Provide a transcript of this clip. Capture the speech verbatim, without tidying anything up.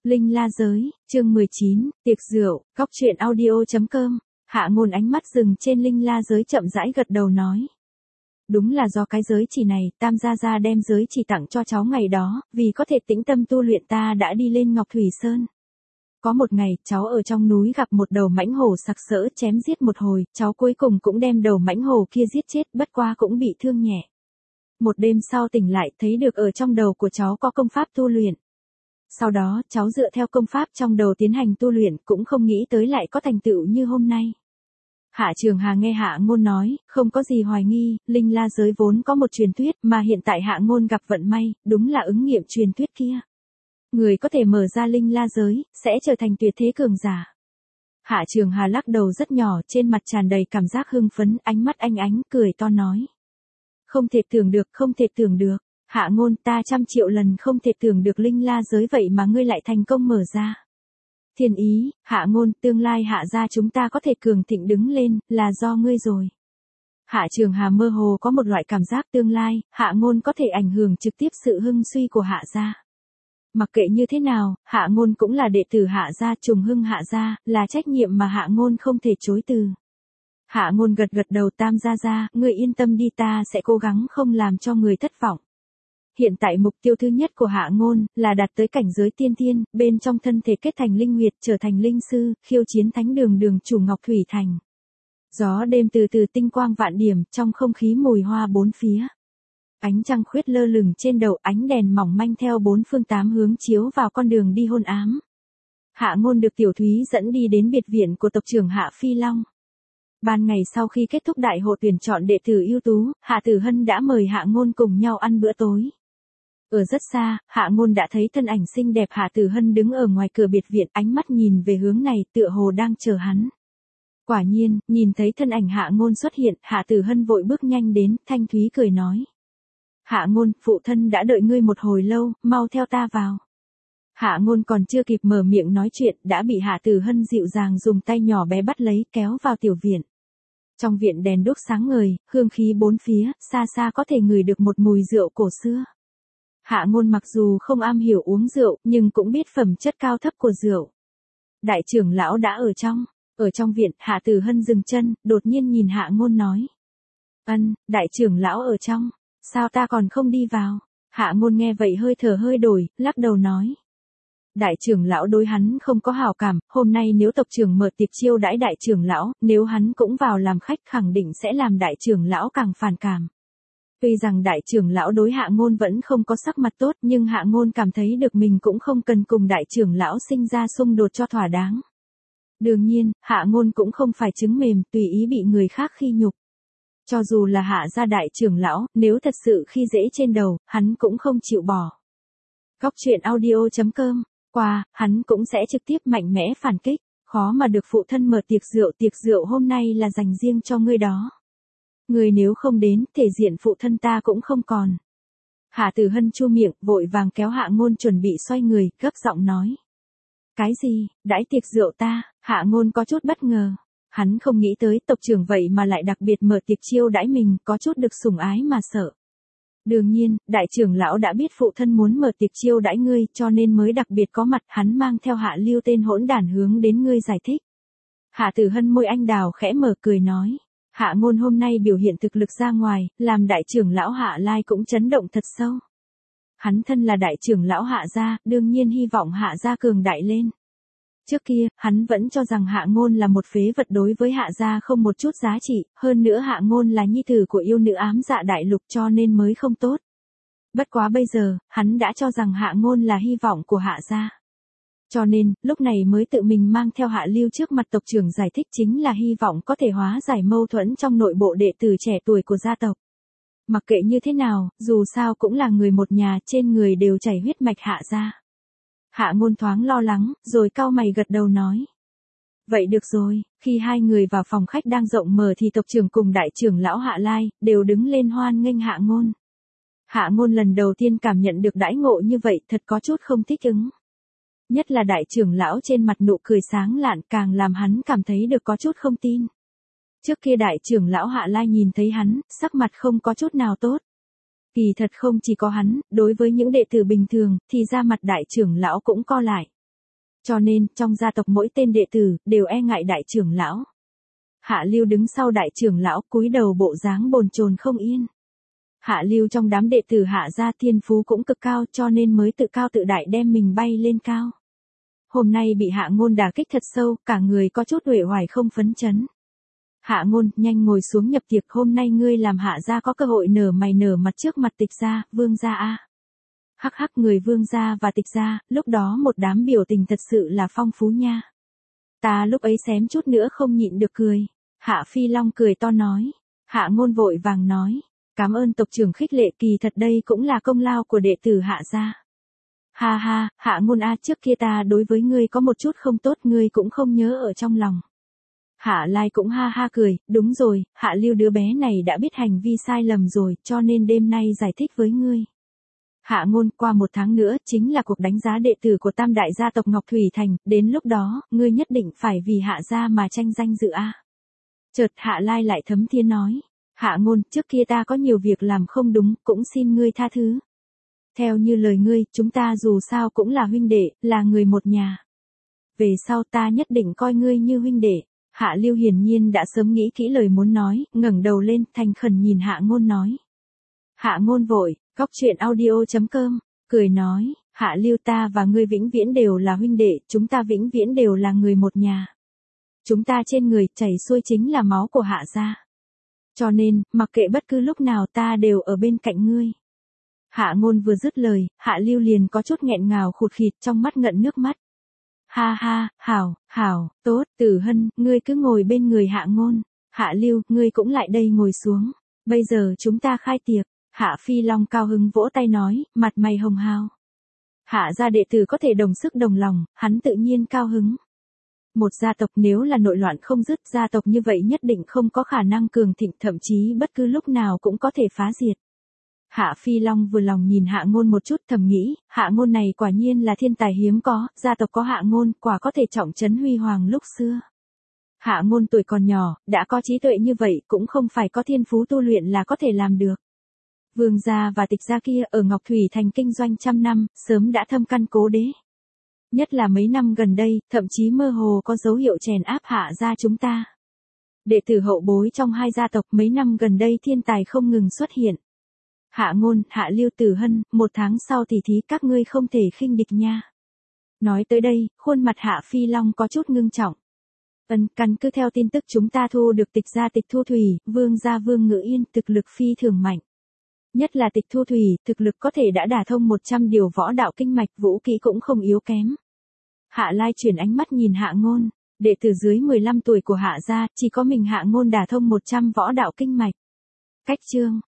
Linh La Giới, chương mười chín, tiệc rượu, góc truyện audio chấm com. Hạ Ngôn ánh mắt dừng trên Linh La Giới chậm rãi gật đầu nói. Đúng là do cái giới chỉ này, Tam Gia Gia đem giới chỉ tặng cho cháu ngày đó, vì có thể tĩnh tâm tu luyện ta đã đi lên Ngọc Thủy Sơn. Có một ngày, cháu ở trong núi gặp một đầu mãnh hổ sặc sỡ chém giết một hồi, cháu cuối cùng cũng đem đầu mãnh hổ kia giết chết, bất qua cũng bị thương nhẹ. Một đêm sau tỉnh lại, thấy được ở trong đầu của cháu có công pháp tu luyện. Sau đó, cháu dựa theo công pháp trong đầu tiến hành tu luyện, cũng không nghĩ tới lại có thành tựu như hôm nay. Hạ Trường Hà nghe Hạ Ngôn nói, không có gì hoài nghi, Linh La Giới vốn có một truyền thuyết, mà hiện tại Hạ Ngôn gặp vận may, đúng là ứng nghiệm truyền thuyết kia. Người có thể mở ra Linh La Giới, sẽ trở thành tuyệt thế cường giả. Hạ Trường Hà lắc đầu rất nhỏ, trên mặt tràn đầy cảm giác hưng phấn, ánh mắt anh ánh, cười to nói. Không thể tưởng được, không thể tưởng được. Hạ Ngôn, ta trăm triệu lần không thể tưởng được Linh La Giới vậy mà ngươi lại thành công mở ra. Thiên Ý, Hạ Ngôn, tương lai Hạ gia chúng ta có thể cường thịnh đứng lên, là do ngươi rồi. Hạ Trường Hà mơ hồ có một loại cảm giác tương lai, Hạ Ngôn có thể ảnh hưởng trực tiếp sự hưng suy của Hạ gia. Mặc kệ như thế nào, Hạ Ngôn cũng là đệ tử Hạ gia, trùng hưng Hạ gia, là trách nhiệm mà Hạ Ngôn không thể chối từ. Hạ Ngôn gật gật đầu, Tam Gia Gia, ngươi yên tâm đi, ta sẽ cố gắng không làm cho người thất vọng. Hiện tại mục tiêu thứ nhất của Hạ Ngôn là đạt tới cảnh giới tiên thiên, bên trong thân thể kết thành linh huyệt, trở thành linh sư, khiêu chiến thánh đường đường chủ Ngọc Thủy Thành. Gió đêm từ từ tinh quang vạn điểm, trong không khí mùi hoa bốn phía. Ánh trăng khuyết lơ lửng trên đầu, ánh đèn mỏng manh theo bốn phương tám hướng chiếu vào con đường đi hôn ám. Hạ Ngôn được Tiểu Thúy dẫn đi đến biệt viện của tộc trưởng Hạ Phi Long. Ban ngày sau khi kết thúc đại hội tuyển chọn đệ tử ưu tú, Hạ Tử Hân đã mời Hạ Ngôn cùng nhau ăn bữa tối. Ở rất xa, Hạ Ngôn đã thấy thân ảnh xinh đẹp Hạ Tử Hân đứng ở ngoài cửa biệt viện, ánh mắt nhìn về hướng này, tựa hồ đang chờ hắn. Quả nhiên, nhìn thấy thân ảnh Hạ Ngôn xuất hiện, Hạ Tử Hân vội bước nhanh đến, thanh thúy cười nói. Hạ Ngôn, phụ thân đã đợi ngươi một hồi lâu, mau theo ta vào. Hạ Ngôn còn chưa kịp mở miệng nói chuyện, đã bị Hạ Tử Hân dịu dàng dùng tay nhỏ bé bắt lấy, kéo vào tiểu viện. Trong viện đèn đuốc sáng ngời, hương khí bốn phía, xa xa có thể ngửi được một mùi rượu cổ xưa. Hạ Ngôn mặc dù không am hiểu uống rượu, nhưng cũng biết phẩm chất cao thấp của rượu. Đại trưởng lão đã ở trong, ở trong viện, Hạ Tử Hân dừng chân, đột nhiên nhìn Hạ Ngôn nói. Ân, đại trưởng lão ở trong, sao ta còn không đi vào? Hạ Ngôn nghe vậy hơi thở hơi đổi, lắc đầu nói. Đại trưởng lão đối hắn không có hảo cảm, hôm nay nếu tộc trưởng mở tiệc chiêu đãi đại trưởng lão, nếu hắn cũng vào làm khách khẳng định sẽ làm đại trưởng lão càng phản cảm. Tuy rằng đại trưởng lão đối Hạ Ngôn vẫn không có sắc mặt tốt, nhưng Hạ Ngôn cảm thấy được mình cũng không cần cùng đại trưởng lão sinh ra xung đột cho thỏa đáng. Đương nhiên, Hạ Ngôn cũng không phải trứng mềm, tùy ý bị người khác khi nhục. Cho dù là Hạ gia đại trưởng lão, nếu thật sự khi dễ trên đầu, hắn cũng không chịu bỏ. Góc truyện audio chấm com, qua, hắn cũng sẽ trực tiếp mạnh mẽ phản kích, khó mà được phụ thân mở tiệc rượu, tiệc rượu hôm nay là dành riêng cho ngươi đó. Ngươi nếu không đến, thể diện phụ thân ta cũng không còn. Hạ Tử Hân chu miệng, vội vàng kéo Hạ Ngôn chuẩn bị xoay người, gấp giọng nói. Cái gì, đãi tiệc rượu ta? Hạ Ngôn có chút bất ngờ. Hắn không nghĩ tới tộc trưởng vậy mà lại đặc biệt mở tiệc chiêu đãi mình, có chút được sủng ái mà sợ. Đương nhiên, đại trưởng lão đã biết phụ thân muốn mở tiệc chiêu đãi ngươi, cho nên mới đặc biệt có mặt, hắn mang theo Hạ Lưu tên hỗn đản hướng đến ngươi giải thích. Hạ Tử Hân môi anh đào khẽ mở cười nói. Hạ Ngôn hôm nay biểu hiện thực lực ra ngoài, làm đại trưởng lão Hạ Lai cũng chấn động thật sâu. Hắn thân là đại trưởng lão Hạ gia, đương nhiên hy vọng Hạ gia cường đại lên. Trước kia, hắn vẫn cho rằng Hạ Ngôn là một phế vật, đối với Hạ gia không một chút giá trị, hơn nữa Hạ Ngôn là nhi tử của yêu nữ ám dạ đại lục cho nên mới không tốt. Bất quá bây giờ, hắn đã cho rằng Hạ Ngôn là hy vọng của Hạ gia. Cho nên, lúc này mới tự mình mang theo Hạ Lưu trước mặt tộc trưởng giải thích, chính là hy vọng có thể hóa giải mâu thuẫn trong nội bộ đệ tử trẻ tuổi của gia tộc. Mặc kệ như thế nào, dù sao cũng là người một nhà, trên người đều chảy huyết mạch Hạ gia. Hạ Ngôn thoáng lo lắng, rồi cau mày gật đầu nói. Vậy được rồi, khi hai người vào phòng khách đang rộng mở thì tộc trưởng cùng đại trưởng lão Hạ Lai, đều đứng lên hoan nghênh Hạ Ngôn. Hạ Ngôn lần đầu tiên cảm nhận được đãi ngộ như vậy, thật có chút không thích ứng. Nhất là đại trưởng lão trên mặt nụ cười sáng lạn, càng làm hắn cảm thấy được có chút không tin. Trước kia đại trưởng lão Hạ Lai nhìn thấy hắn, sắc mặt không có chút nào tốt. Kỳ thật không chỉ có hắn, đối với những đệ tử bình thường, thì ra mặt đại trưởng lão cũng co lại. Cho nên, trong gia tộc mỗi tên đệ tử, đều e ngại đại trưởng lão. Hạ Lưu đứng sau đại trưởng lão, cúi đầu bộ dáng bồn chồn không yên. Hạ Lưu trong đám đệ tử Hạ gia thiên phú cũng cực cao cho nên mới tự cao tự đại đem mình bay lên cao. Hôm nay bị Hạ Ngôn đả kích thật sâu, cả người có chút uể oải không phấn chấn. Hạ Ngôn, nhanh ngồi xuống nhập tiệc, hôm nay ngươi làm Hạ gia có cơ hội nở mày nở mặt trước mặt Tịch gia, Vương gia a. Hắc hắc, người Vương gia và Tịch gia, lúc đó một đám biểu tình thật sự là phong phú nha. Ta lúc ấy xém chút nữa không nhịn được cười. Hạ Phi Long cười to nói. Hạ Ngôn vội vàng nói, cảm ơn tộc trưởng khích lệ, kỳ thật đây cũng là công lao của đệ tử Hạ gia. Ha ha, Hạ Ngôn a, trước kia ta đối với ngươi có một chút không tốt, ngươi cũng không nhớ ở trong lòng. Hạ Lai cũng ha ha cười, đúng rồi, Hạ Lưu đứa bé này đã biết hành vi sai lầm rồi, cho nên đêm nay giải thích với ngươi. Hạ Ngôn, qua một tháng nữa, chính là cuộc đánh giá đệ tử của tam đại gia tộc Ngọc Thủy Thành, đến lúc đó, ngươi nhất định phải vì Hạ gia mà tranh danh dự a. Chợt Hạ Lai lại thấm thía nói, Hạ Ngôn, trước kia ta có nhiều việc làm không đúng, cũng xin ngươi tha thứ. Theo như lời ngươi, chúng ta dù sao cũng là huynh đệ, là người một nhà. Về sau ta nhất định coi ngươi như huynh đệ. Hạ Lưu hiển nhiên đã sớm nghĩ kỹ lời muốn nói, ngẩng đầu lên, thành khẩn nhìn Hạ Ngôn nói. Hạ Ngôn vội, góc truyện audio chấm com, cười nói, Hạ Lưu, ta và ngươi vĩnh viễn đều là huynh đệ, chúng ta vĩnh viễn đều là người một nhà. Chúng ta trên người chảy xuôi chính là máu của Hạ gia. Cho nên, mặc kệ bất cứ lúc nào ta đều ở bên cạnh ngươi. Hạ Ngôn vừa dứt lời, Hạ Lưu liền có chút nghẹn ngào khụt khịt, trong mắt ngận nước mắt. Ha ha, hảo, hảo, tốt, Tử Hân, ngươi cứ ngồi bên người Hạ Ngôn. Hạ Lưu, ngươi cũng lại đây ngồi xuống. Bây giờ chúng ta khai tiệc. Hạ Phi Long cao hứng vỗ tay nói, mặt mày hồng hào. Hạ gia đệ tử có thể đồng sức đồng lòng, hắn tự nhiên cao hứng. Một gia tộc nếu là nội loạn không dứt, gia tộc như vậy nhất định không có khả năng cường thịnh, thậm chí bất cứ lúc nào cũng có thể phá diệt. Hạ Phi Long vừa lòng nhìn Hạ Ngôn một chút, thầm nghĩ, Hạ Ngôn này quả nhiên là thiên tài hiếm có, gia tộc có Hạ Ngôn, quả có thể trọng trấn huy hoàng lúc xưa. Hạ Ngôn tuổi còn nhỏ, đã có trí tuệ như vậy, cũng không phải có thiên phú tu luyện là có thể làm được. Vương gia và Tịch gia kia ở Ngọc Thủy Thành kinh doanh trăm năm, sớm đã thâm căn cố đế. Nhất là mấy năm gần đây, thậm chí mơ hồ có dấu hiệu chèn áp Hạ gia chúng ta. Đệ tử hậu bối trong hai gia tộc mấy năm gần đây thiên tài không ngừng xuất hiện. Hạ Ngôn, Hạ Lưu, Tử Hân, một tháng sau tỷ thí các ngươi không thể khinh địch nha. Nói tới đây, khuôn mặt Hạ Phi Long có chút ngưng trọng. Ân, căn cứ theo tin tức chúng ta thu được Tịch gia Tịch Thu Thủy, Vương gia Vương Ngự Yên, thực lực phi thường mạnh. Nhất là Tịch Thu Thủy, thực lực có thể đã đả thông một trăm điều võ đạo kinh mạch, vũ kỹ cũng không yếu kém. Hạ Lai chuyển ánh mắt nhìn Hạ Ngôn, đệ tử dưới mười lăm tuổi của Hạ gia, chỉ có mình Hạ Ngôn đả thông một trăm võ đạo kinh mạch. Cách chương